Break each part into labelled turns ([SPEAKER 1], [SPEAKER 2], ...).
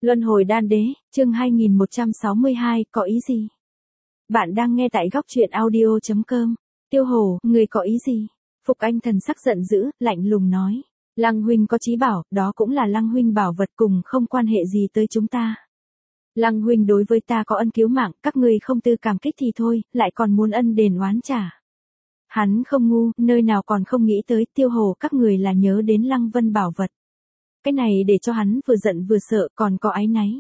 [SPEAKER 1] Luân hồi đan đế, chương 2162, có ý gì? Bạn đang nghe tại góc truyện audio.com. Tiêu Hồ, người có ý gì? Phục Anh thần sắc giận dữ, lạnh lùng nói. Lăng huynh có chí bảo, đó cũng là Lăng huynh bảo vật, cùng không quan hệ gì tới chúng ta. Lăng huynh đối với ta có ân cứu mạng, các ngươi không tư cảm kích thì thôi, lại còn muốn ân đền oán trả. Hắn không ngu, nơi nào còn không nghĩ tới, Tiêu Hồ các người là nhớ đến Lăng Vân bảo vật. Cái này để cho hắn vừa giận vừa sợ, còn có áy náy.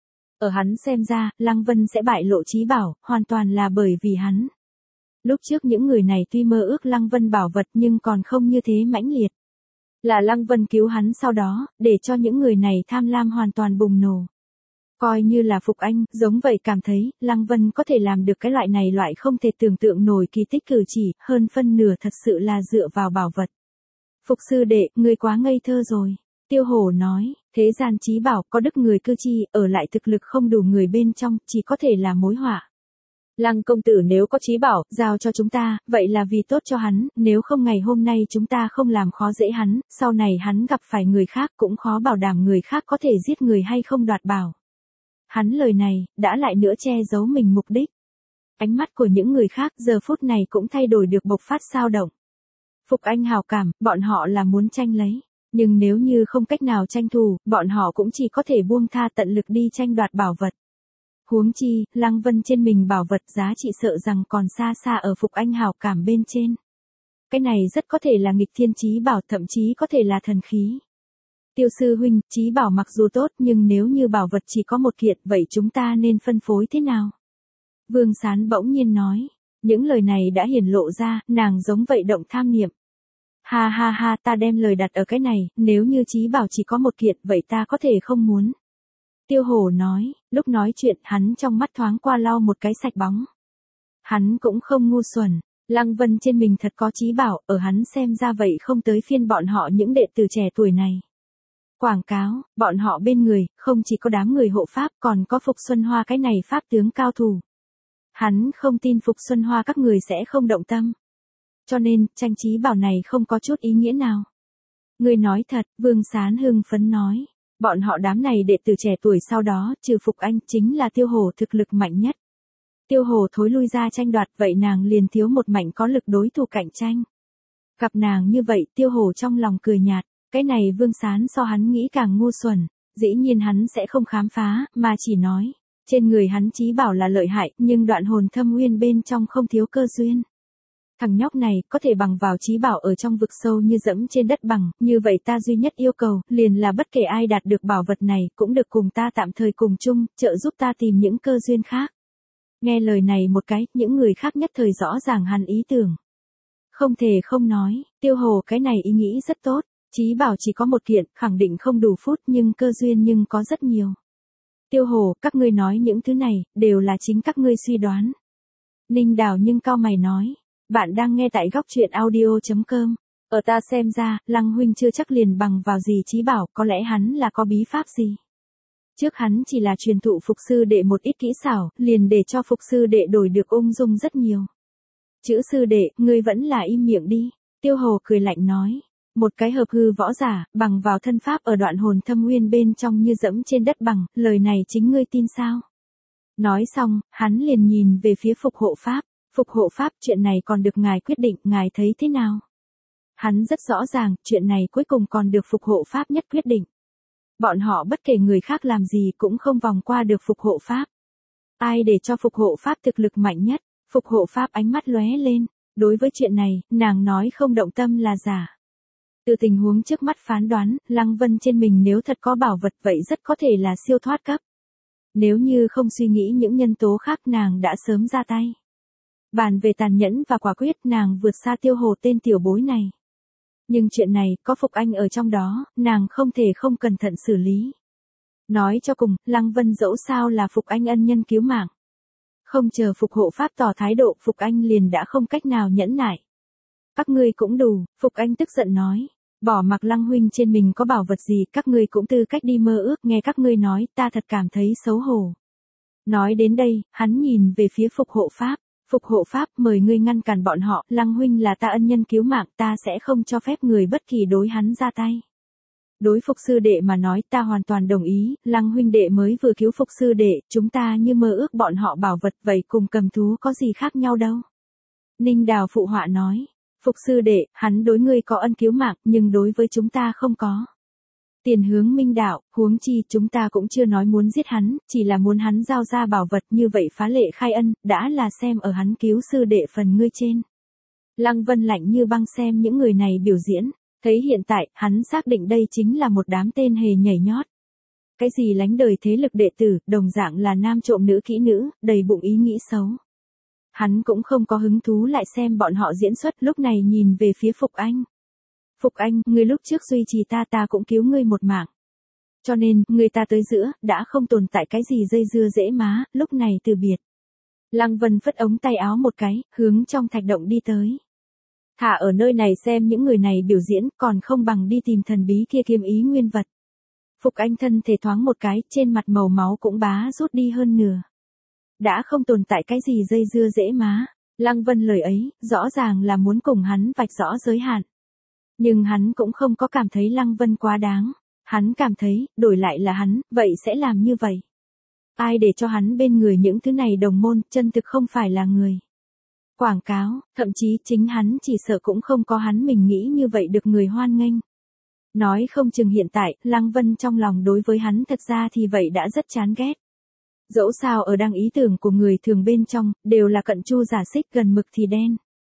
[SPEAKER 1] Ở hắn xem ra, Lăng Vân sẽ bại lộ chí bảo, hoàn toàn là bởi vì hắn. Lúc trước những người này tuy mơ ước Lăng Vân bảo vật nhưng còn không như thế mãnh liệt. Là Lăng Vân cứu hắn sau đó, để cho những người này tham lam hoàn toàn bùng nổ. Coi như là Phục Anh, giống vậy cảm thấy, Lăng Vân có thể làm được cái loại không thể tưởng tượng nổi kỳ tích cử chỉ, hơn phân nửa thật sự là dựa vào bảo vật. Phục sư đệ, ngươi quá ngây thơ rồi. Tiêu Hổ nói, thế gian chí bảo có đức người cư chi, ở lại thực lực không đủ người bên trong, chỉ có thể là mối họa. Lăng công tử nếu có chí bảo, giao cho chúng ta, vậy là vì tốt cho hắn, nếu không ngày hôm nay chúng ta không làm khó dễ hắn, sau này hắn gặp phải người khác cũng khó bảo đảm người khác có thể giết người hay không đoạt bảo. Hắn lời này, đã lại nữa che giấu mình mục đích. Ánh mắt của những người khác giờ phút này cũng thay đổi được bộc phát xao động. Phục Anh hào cảm, bọn họ là muốn tranh lấy. Nhưng nếu như không cách nào tranh thủ, bọn họ cũng chỉ có thể buông tha tận lực đi tranh đoạt bảo vật. Huống chi, Lăng Vân trên mình bảo vật giá trị sợ rằng còn xa xa ở Phục Anh hào cảm bên trên. Cái này rất có thể là nghịch thiên chí bảo, thậm chí có thể là thần khí. Tiêu sư huynh, chí bảo mặc dù tốt nhưng nếu như bảo vật chỉ có một kiện, vậy chúng ta nên phân phối thế nào? Vương Sán bỗng nhiên nói. Những lời này đã hiển lộ ra, nàng giống vậy động tham niệm. Ha ha ha, ta đem lời đặt ở cái này, nếu như chí bảo chỉ có một kiện, vậy ta có thể không muốn. Tiêu Hổ nói, lúc nói chuyện, hắn trong mắt thoáng qua lau một cái sạch bóng. Hắn cũng không ngu xuẩn, Lăng Vân trên mình thật có chí bảo, ở hắn xem ra vậy không tới phiên bọn họ những đệ tử trẻ tuổi này. Quảng cáo, bọn họ bên người, không chỉ có đám người hộ pháp, còn có Phục Xuân Hoa cái này pháp tướng cao thủ. Hắn không tin Phục Xuân Hoa các người sẽ không động tâm. Cho nên, tranh chí bảo này không có chút ý nghĩa nào. Người nói thật, Vương Sán hưng phấn nói. Bọn họ đám này đệ tử trẻ tuổi sau đó, trừ Phục Anh, chính là Tiêu Hồ thực lực mạnh nhất. Tiêu Hồ thối lui ra tranh đoạt, vậy nàng liền thiếu một mảnh có lực đối thủ cạnh tranh. Gặp nàng như vậy, Tiêu Hồ trong lòng cười nhạt. Cái này Vương Sán so hắn nghĩ càng ngu xuẩn. Dĩ nhiên hắn sẽ không khám phá, mà chỉ nói. Trên người hắn chí bảo là lợi hại, nhưng đoạn hồn thâm uyên bên trong không thiếu cơ duyên. Thằng nhóc này có thể bằng vào chí bảo ở trong vực sâu như dẫm trên đất bằng, như vậy ta duy nhất yêu cầu, liền là bất kể ai đạt được bảo vật này, cũng được cùng ta tạm thời cùng chung, trợ giúp ta tìm những cơ duyên khác. Nghe lời này một cái, những người khác nhất thời rõ ràng hắn ý tưởng. Không thể không nói, Tiêu Hồ cái này ý nghĩ rất tốt, chí bảo chỉ có một kiện, khẳng định không đủ phút nhưng cơ duyên nhưng có rất nhiều. Tiêu Hồ, các ngươi nói những thứ này, đều là chính các ngươi suy đoán. Ninh Đào nhưng cao mày nói. Bạn đang nghe tại góc truyện audio.com. Ở ta xem ra, Lăng huynh chưa chắc liền bằng vào gì chí bảo, có lẽ hắn là có bí pháp gì. Trước hắn chỉ là truyền thụ Phục sư đệ một ít kỹ xảo, liền để cho Phục sư đệ đổi được ung dung rất nhiều. Chữ sư đệ, ngươi vẫn là im miệng đi. Tiêu Hồ cười lạnh nói. Một cái hợp hư võ giả, bằng vào thân pháp ở đoạn hồn thâm uyên bên trong như dẫm trên đất bằng, lời này chính ngươi tin sao? Nói xong, hắn liền nhìn về phía Phục hộ pháp. Phục hộ pháp, chuyện này còn được ngài quyết định, ngài thấy thế nào? Hắn rất rõ ràng, chuyện này cuối cùng còn được Phục hộ pháp nhất quyết định. Bọn họ bất kể người khác làm gì cũng không vòng qua được Phục hộ pháp. Ai để cho Phục hộ pháp thực lực mạnh nhất? Phục hộ pháp ánh mắt lóe lên. Đối với chuyện này, nàng nói không động tâm là giả. Từ tình huống trước mắt phán đoán, Lăng Vân trên mình nếu thật có bảo vật vậy rất có thể là siêu thoát cấp. Nếu như không suy nghĩ những nhân tố khác nàng đã sớm ra tay. Bàn về tàn nhẫn và quả quyết nàng vượt xa Tiêu Hồ tên tiểu bối này. Nhưng chuyện này, có Phục Anh ở trong đó, nàng không thể không cẩn thận xử lý. Nói cho cùng, Lăng Vân dẫu sao là Phục Anh ân nhân cứu mạng. Không chờ Phục hộ pháp tỏ thái độ, Phục Anh liền đã không cách nào nhẫn nại. Các ngươi cũng đủ, Phục Anh tức giận nói. Bỏ mặc Lăng huynh trên mình có bảo vật gì, các ngươi cũng tư cách đi mơ ước, nghe các ngươi nói, ta thật cảm thấy xấu hổ. Nói đến đây, hắn nhìn về phía Phục hộ pháp. Phục hộ pháp, mời ngươi ngăn cản bọn họ, Lăng huynh là ta ân nhân cứu mạng, ta sẽ không cho phép người bất kỳ đối hắn ra tay. Đối Phục sư đệ mà nói ta hoàn toàn đồng ý, Lăng huynh đệ mới vừa cứu Phục sư đệ, chúng ta như mơ ước bọn họ bảo vật vậy cùng cầm thú có gì khác nhau đâu. Ninh Đào phụ họa nói, Phục sư đệ, hắn đối ngươi có ân cứu mạng, nhưng đối với chúng ta không có. Tiền Hướng Minh đạo, huống chi chúng ta cũng chưa nói muốn giết hắn, chỉ là muốn hắn giao ra bảo vật, như vậy phá lệ khai ân, đã là xem ở hắn cứu sư đệ phần ngươi trên. Lăng Vân lạnh như băng xem những người này biểu diễn, thấy hiện tại, hắn xác định đây chính là một đám tên hề nhảy nhót. Cái gì lánh đời thế lực đệ tử, đồng dạng là nam trộm nữ kỹ nữ, đầy bụng ý nghĩ xấu. Hắn cũng không có hứng thú lại xem bọn họ diễn xuất, lúc này nhìn về phía Phục Anh. Phục Anh, ngươi lúc trước duy trì ta cũng cứu ngươi một mạng. Cho nên, người ta tới giữa, đã không tồn tại cái gì dây dưa dễ má, lúc này từ biệt. Lăng Vân phất ống tay áo một cái, hướng trong thạch động đi tới. Thả ở nơi này xem những người này biểu diễn, còn không bằng đi tìm thần bí kia kiếm ý nguyên vật. Phục Anh thân thể thoáng một cái, trên mặt màu máu cũng bá rút đi hơn nửa. Đã không tồn tại cái gì dây dưa dễ má. Lăng Vân lời ấy, rõ ràng là muốn cùng hắn vạch rõ giới hạn. Nhưng hắn cũng không có cảm thấy Lăng Vân quá đáng. Hắn cảm thấy, đổi lại là hắn, vậy sẽ làm như vậy. Ai để cho hắn bên người những thứ này đồng môn, chân thực không phải là người. Quảng cáo, thậm chí chính hắn chỉ sợ cũng không có hắn mình nghĩ như vậy được người hoan nghênh. Nói không chừng hiện tại, Lăng Vân trong lòng đối với hắn thật ra thì vậy đã rất chán ghét. Dẫu sao ở đăng ý tưởng của người thường bên trong, đều là cận chu giả xích gần mực thì đen.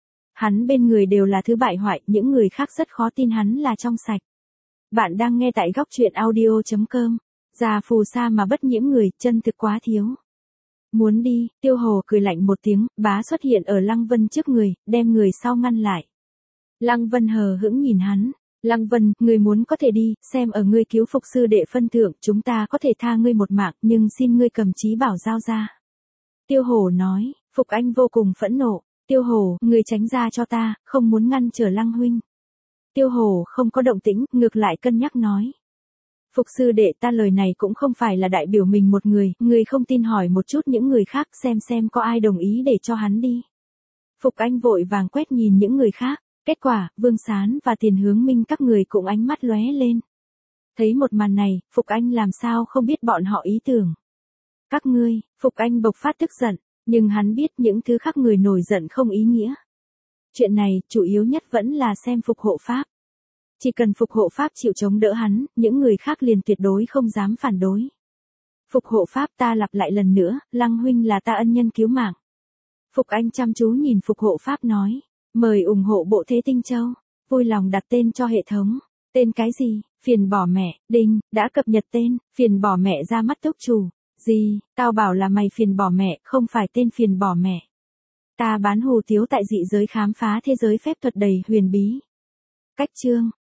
[SPEAKER 1] Hắn bên người đều là thứ bại hoại, những người khác rất khó tin hắn là trong sạch. Bạn đang nghe tại góc truyện audio.com. Già phù sa mà bất nhiễm người, chân thực quá thiếu. Muốn đi, Tiêu Hồ cười lạnh một tiếng, bá xuất hiện ở Lăng Vân trước người, đem người sau ngăn lại. Lăng Vân hờ hững nhìn hắn. Lăng Vân, người muốn có thể đi, xem ở ngươi cứu Phục sư đệ phân thượng, chúng ta có thể tha ngươi một mạng, nhưng xin ngươi cầm chí bảo giao ra. Tiêu Hồ nói, Phục Anh vô cùng phẫn nộ. Tiêu Hồ, người tránh ra cho ta, không muốn ngăn trở Lăng huynh. Tiêu Hồ không có động tĩnh, ngược lại cân nhắc nói. Phục sư đệ, ta lời này cũng không phải là đại biểu mình một người không tin hỏi một chút những người khác xem có ai đồng ý để cho hắn đi. Phục Anh vội vàng quét nhìn những người khác, kết quả, Vương Sán và Tiền Hướng Minh các người cũng ánh mắt lóe lên. Thấy một màn này, Phục Anh làm sao không biết bọn họ ý tưởng. Các ngươi, Phục Anh bộc phát tức giận, nhưng hắn biết những thứ khác người nổi giận không ý nghĩa. Chuyện này, chủ yếu nhất vẫn là xem Phục hộ pháp. Chỉ cần Phục hộ pháp chịu chống đỡ hắn, những người khác liền tuyệt đối không dám phản đối. Phục hộ pháp, ta lặp lại lần nữa, Lăng huynh là ta ân nhân cứu mạng. Phục Anh chăm chú nhìn Phục hộ pháp nói, mời ủng hộ bộ Thế Tinh Châu, vui lòng đặt tên cho hệ thống. Tên cái gì? Phiền bỏ mẹ, đinh, đã cập nhật tên, phiền bỏ mẹ ra mắt túc chủ. Gì, tao bảo là mày phiền bỏ mẹ, không phải tên phiền bỏ mẹ. Ta bán hù tiếu tại dị giới khám phá thế giới phép thuật đầy huyền bí. Cách chương